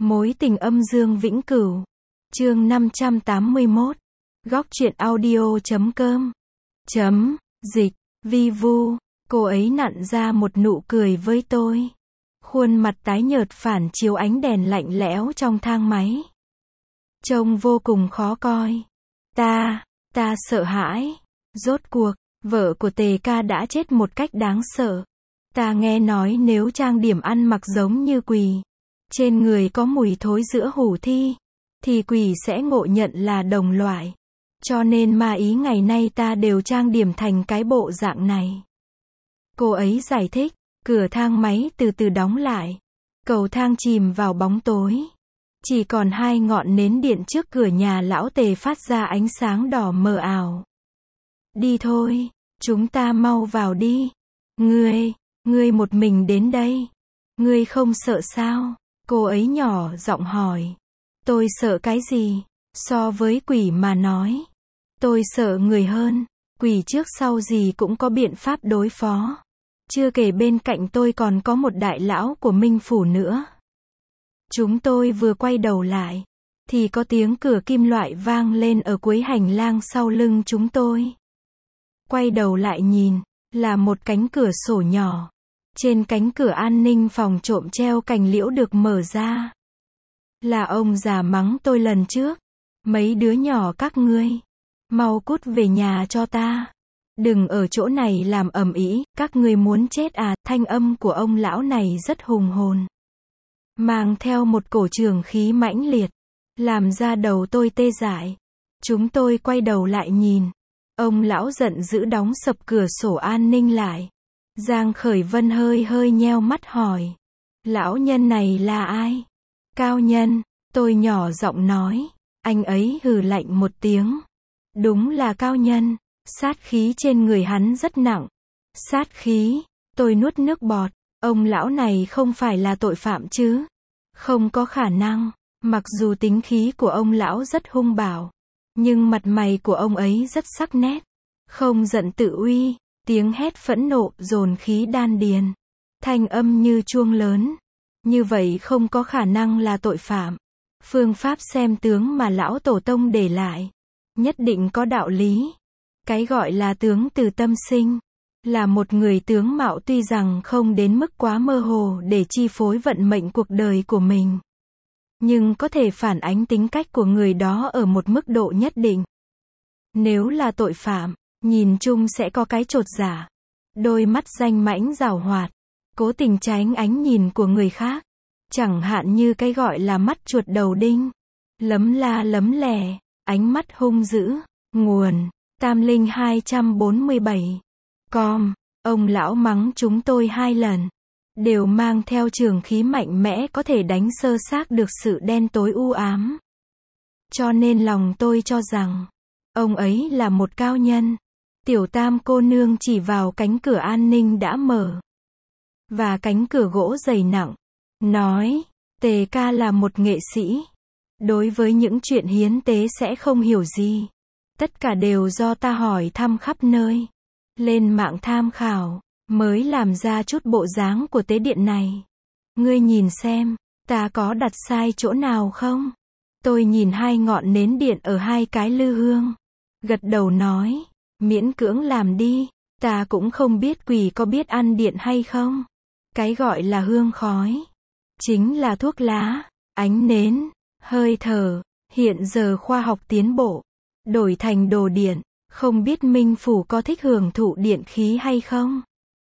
Mối tình âm dương vĩnh cửu. Chương 581. Góc truyện audio.com. Dịch. Vi Vu. Cô ấy nặn ra một nụ cười với tôi. Khuôn mặt tái nhợt phản chiếu ánh đèn lạnh lẽo trong thang máy. Trông vô cùng khó coi. Ta sợ hãi. Rốt cuộc, vợ của Tề ca đã chết một cách đáng sợ. Ta nghe nói nếu trang điểm ăn mặc giống như quỷ, trên người có mùi thối giữa hủ thi, thì quỷ sẽ ngộ nhận là đồng loại. Cho nên ma ý ngày nay ta đều trang điểm thành cái bộ dạng này. Cô ấy giải thích. Cửa thang máy từ từ đóng lại. Cầu thang chìm vào bóng tối. Chỉ còn hai ngọn nến điện trước cửa nhà lão Tề phát ra ánh sáng đỏ mờ ảo. Đi thôi, chúng ta mau vào đi. Ngươi một mình đến đây. Ngươi không sợ sao? Cô ấy nhỏ giọng hỏi. Tôi sợ cái gì? So với quỷ mà nói, tôi sợ người hơn. Quỷ trước sau gì cũng có biện pháp đối phó. Chưa kể bên cạnh tôi còn có một đại lão của Minh Phủ nữa. Chúng tôi vừa quay đầu lại, thì có tiếng cửa kim loại vang lên ở cuối hành lang sau lưng chúng tôi. Quay đầu lại nhìn, là một cánh cửa sổ nhỏ. Trên cánh cửa an ninh phòng trộm treo cành liễu được mở ra. Là ông già mắng tôi lần trước. Mấy đứa nhỏ các ngươi, mau cút về nhà cho ta. Đừng ở chỗ này làm ầm ĩ, các ngươi muốn chết à? Thanh âm của ông lão này rất hùng hồn, mang theo một cổ trường khí mãnh liệt, làm ra đầu tôi tê dại. Chúng tôi quay đầu lại nhìn. Ông lão giận dữ đóng sập cửa sổ an ninh lại. Giang Khởi Vân hơi nheo mắt hỏi. Lão nhân này là ai? Cao Nhân, tôi nhỏ giọng nói. Anh ấy hừ lạnh một tiếng. Đúng là Cao Nhân. Sát khí trên người hắn rất nặng. Sát khí, tôi nuốt nước bọt. Ông lão này không phải là tội phạm chứ? Không có khả năng. Mặc dù tính khí của ông lão rất hung bạo, nhưng mặt mày của ông ấy rất sắc nét. Không giận tự uy. Tiếng hét phẫn nộ dồn khí đan điền. Thanh âm như chuông lớn. Như vậy không có khả năng là tội phạm. Phương pháp xem tướng mà lão tổ tông để lại, nhất định có đạo lý. Cái gọi là tướng từ tâm sinh, là một người tướng mạo tuy rằng không đến mức quá mơ hồ để chi phối vận mệnh cuộc đời của mình, nhưng có thể phản ánh tính cách của người đó ở một mức độ nhất định. Nếu là tội phạm, nhìn chung sẽ có cái chột dạ, đôi mắt danh mãnh giảo hoạt, cố tình tránh ánh nhìn của người khác. Chẳng hạn như cái gọi là mắt chuột đầu đinh, lấm la lấm lè, ánh mắt hung dữ. Nguồn: Tam Linh 247. Ông lão mắng chúng tôi 2 lần, đều mang theo trường khí mạnh mẽ có thể đánh sơ xác được sự đen tối u ám. Cho nên lòng tôi cho rằng, ông ấy là một cao nhân. Tiểu Tam cô nương chỉ vào cánh cửa an ninh đã mở, và cánh cửa gỗ dày nặng, nói, Tề ca là một nghệ sĩ. Đối với những chuyện hiến tế sẽ không hiểu gì. Tất cả đều do ta hỏi thăm khắp nơi, lên mạng tham khảo, mới làm ra chút bộ dáng của tế điện này. Ngươi nhìn xem, ta có đặt sai chỗ nào không? Tôi nhìn 2 ngọn nến điện ở 2 cái lư hương, gật đầu nói, miễn cưỡng làm đi. Ta cũng không biết quỷ có biết ăn điện hay không. Cái gọi là hương khói, chính là thuốc lá, ánh nến, hơi thở. Hiện giờ khoa học tiến bộ, đổi thành đồ điện, không biết Minh Phủ có thích hưởng thụ điện khí hay không?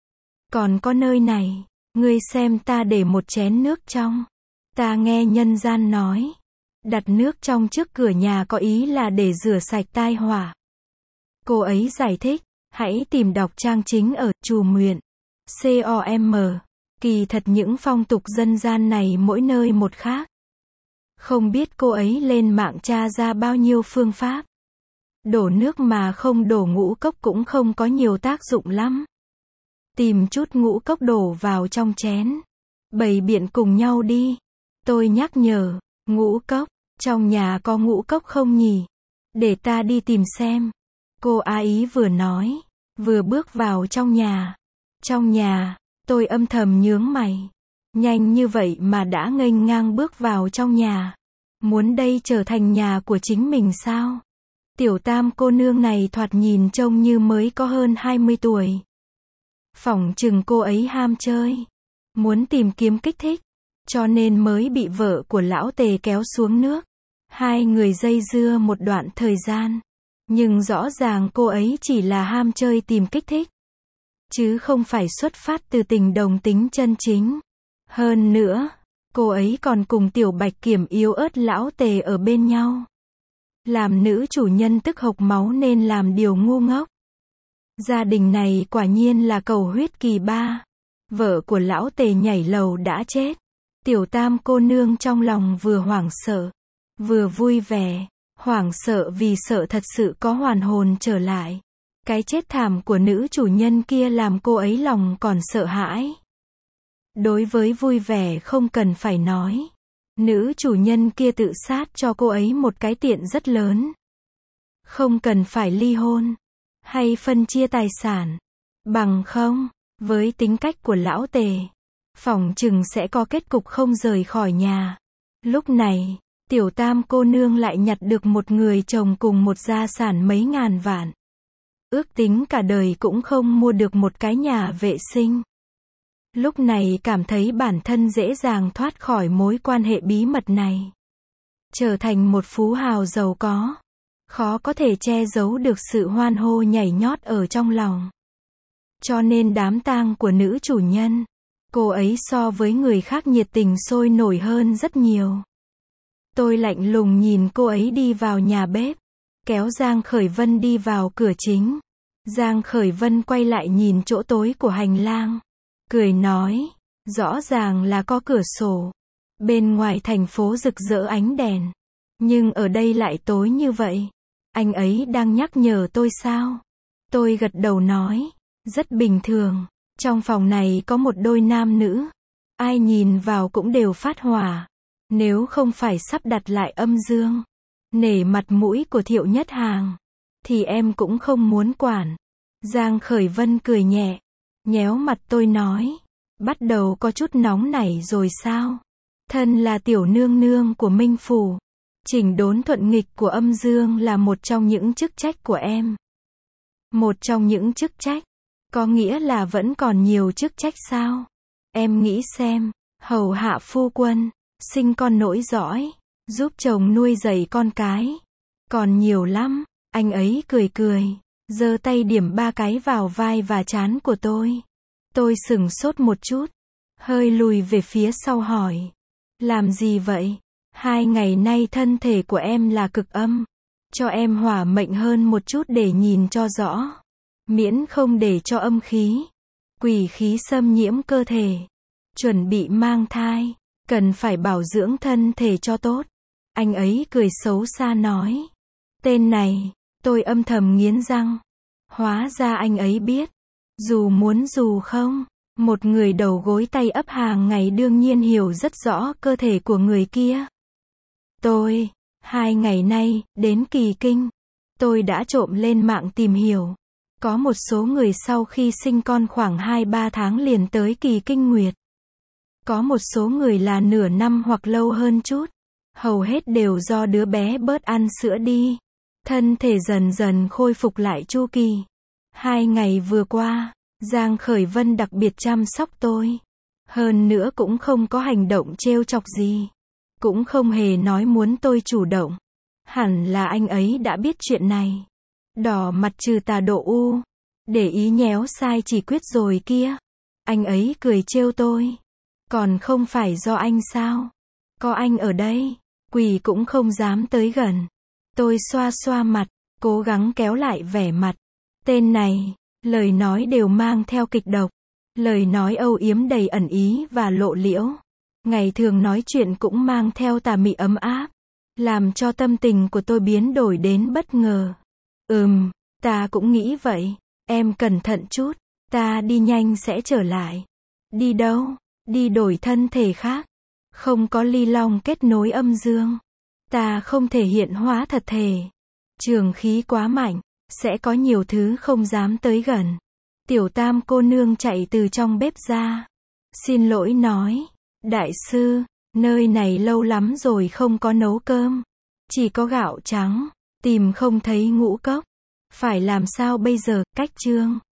Còn có nơi này, ngươi xem ta để một chén nước trong. Ta nghe nhân gian nói, đặt nước trong trước cửa nhà có ý là để rửa sạch tai họa. Cô ấy giải thích, hãy tìm đọc trang chính ở Chùm Nguyện. Com. Kỳ thật những phong tục dân gian này mỗi nơi một khác. Không biết cô ấy lên mạng tra ra bao nhiêu phương pháp. Đổ nước mà không đổ ngũ cốc cũng không có nhiều tác dụng lắm. Tìm chút ngũ cốc đổ vào trong chén, bày biện cùng nhau đi. Tôi nhắc nhở, ngũ cốc, trong nhà có ngũ cốc không nhỉ? Để ta đi tìm xem. Cô ấy vừa nói, vừa bước vào trong nhà. Trong nhà, tôi âm thầm nhướng mày. Nhanh như vậy mà đã nghênh ngang bước vào trong nhà. Muốn đây trở thành nhà của chính mình sao? Tiểu tam cô nương này thoạt nhìn trông như mới có hơn 20 tuổi. Phỏng chừng cô ấy ham chơi, muốn tìm kiếm kích thích, cho nên mới bị vợ của lão Tề kéo xuống nước. Hai người dây dưa một đoạn thời gian. Nhưng rõ ràng cô ấy chỉ là ham chơi tìm kích thích, chứ không phải xuất phát từ tình đồng tính chân chính. Hơn nữa, cô ấy còn cùng Tiểu Bạch Kiểm yếu ớt lão Tề ở bên nhau. Làm nữ chủ nhân tức hộc máu nên làm điều ngu ngốc. Gia đình này quả nhiên là cầu huyết kỳ ba. Vợ của lão Tề nhảy lầu đã chết. Tiểu tam cô nương trong lòng vừa hoảng sợ, vừa vui vẻ. Hoảng sợ vì sợ thật sự có hoàn hồn trở lại. Cái chết thảm của nữ chủ nhân kia làm cô ấy lòng còn sợ hãi. Đối với vui vẻ không cần phải nói. Nữ chủ nhân kia tự sát cho cô ấy một cái tiện rất lớn. Không cần phải ly hôn, hay phân chia tài sản. Bằng không, với tính cách của lão Tề, phỏng chừng sẽ có kết cục không rời khỏi nhà. Lúc này, tiểu tam cô nương lại nhặt được một người chồng cùng một gia sản mấy ngàn vạn. Ước tính cả đời cũng không mua được một cái nhà vệ sinh. Lúc này cảm thấy bản thân dễ dàng thoát khỏi mối quan hệ bí mật này. Trở thành một phú hào giàu có. Khó có thể che giấu được sự hoan hô nhảy nhót ở trong lòng. Cho nên đám tang của nữ chủ nhân, cô ấy so với người khác nhiệt tình sôi nổi hơn rất nhiều. Tôi lạnh lùng nhìn cô ấy đi vào nhà bếp, kéo Giang Khởi Vân đi vào cửa chính. Giang Khởi Vân quay lại nhìn chỗ tối của hành lang, cười nói, rõ ràng là có cửa sổ. Bên ngoài thành phố rực rỡ ánh đèn, nhưng ở đây lại tối như vậy. Anh ấy đang nhắc nhở tôi sao? Tôi gật đầu nói, rất bình thường. Trong phòng này có một đôi nam nữ, ai nhìn vào cũng đều phát hỏa. Nếu không phải sắp đặt lại âm dương, nể mặt mũi của Thiệu Nhất Hàng, thì em cũng không muốn quản. Giang Khởi Vân cười nhẹ, nhéo mặt tôi nói, bắt đầu có chút nóng nảy rồi sao? Thân là tiểu nương nương của Minh Phủ, chỉnh đốn thuận nghịch của âm dương là một trong những chức trách của em. Một trong những chức trách, có nghĩa là vẫn còn nhiều chức trách sao? Em nghĩ xem, hầu hạ phu quân, sinh con nối dõi, giúp chồng nuôi dạy con cái. Còn nhiều lắm, anh ấy cười cười, giơ tay điểm 3 cái vào vai và trán của tôi. Tôi sửng sốt một chút, hơi lùi về phía sau hỏi, làm gì vậy? 2 ngày nay thân thể của em là cực âm, cho em hỏa mệnh hơn một chút để nhìn cho rõ. Miễn không để cho âm khí, quỷ khí xâm nhiễm cơ thể. Chuẩn bị mang thai, cần phải bảo dưỡng thân thể cho tốt. Anh ấy cười xấu xa nói. Tên này, tôi âm thầm nghiến răng. Hóa ra anh ấy biết. Dù muốn dù không, một người đầu gối tay ấp hàng ngày đương nhiên hiểu rất rõ cơ thể của người kia. Tôi, 2 ngày nay, đến kỳ kinh. Tôi đã trộm lên mạng tìm hiểu. Có một số người sau khi sinh con khoảng 2-3 tháng liền tới kỳ kinh nguyệt. Có một số người là nửa năm hoặc lâu hơn chút. Hầu hết đều do đứa bé bớt ăn sữa đi. Thân thể dần dần khôi phục lại chu kỳ. 2 ngày vừa qua, Giang Khởi Vân đặc biệt chăm sóc tôi. Hơn nữa cũng không có hành động trêu chọc gì. Cũng không hề nói muốn tôi chủ động. Hẳn là anh ấy đã biết chuyện này. Đỏ mặt trừ tà độ u. Để ý nhéo sai chỉ quyết rồi kia. Anh ấy cười trêu tôi. Còn không phải do anh sao? Có anh ở đây, quỷ cũng không dám tới gần. Tôi xoa xoa mặt, cố gắng kéo lại vẻ mặt. Tên này, lời nói đều mang theo kịch độc. Lời nói âu yếm đầy ẩn ý và lộ liễu. Ngày thường nói chuyện cũng mang theo tà mị ấm áp. Làm cho tâm tình của tôi biến đổi đến bất ngờ. Ta cũng nghĩ vậy. Em cẩn thận chút. Ta đi nhanh sẽ trở lại. Đi đâu? Đi đổi thân thể khác. Không có ly long kết nối âm dương. Ta không thể hiện hóa thật thể. Trường khí quá mạnh. Sẽ có nhiều thứ không dám tới gần. Tiểu tam cô nương chạy từ trong bếp ra. Xin lỗi nói. Đại sư, nơi này lâu lắm rồi không có nấu cơm. Chỉ có gạo trắng, tìm không thấy ngũ cốc. Phải làm sao bây giờ, cách chương.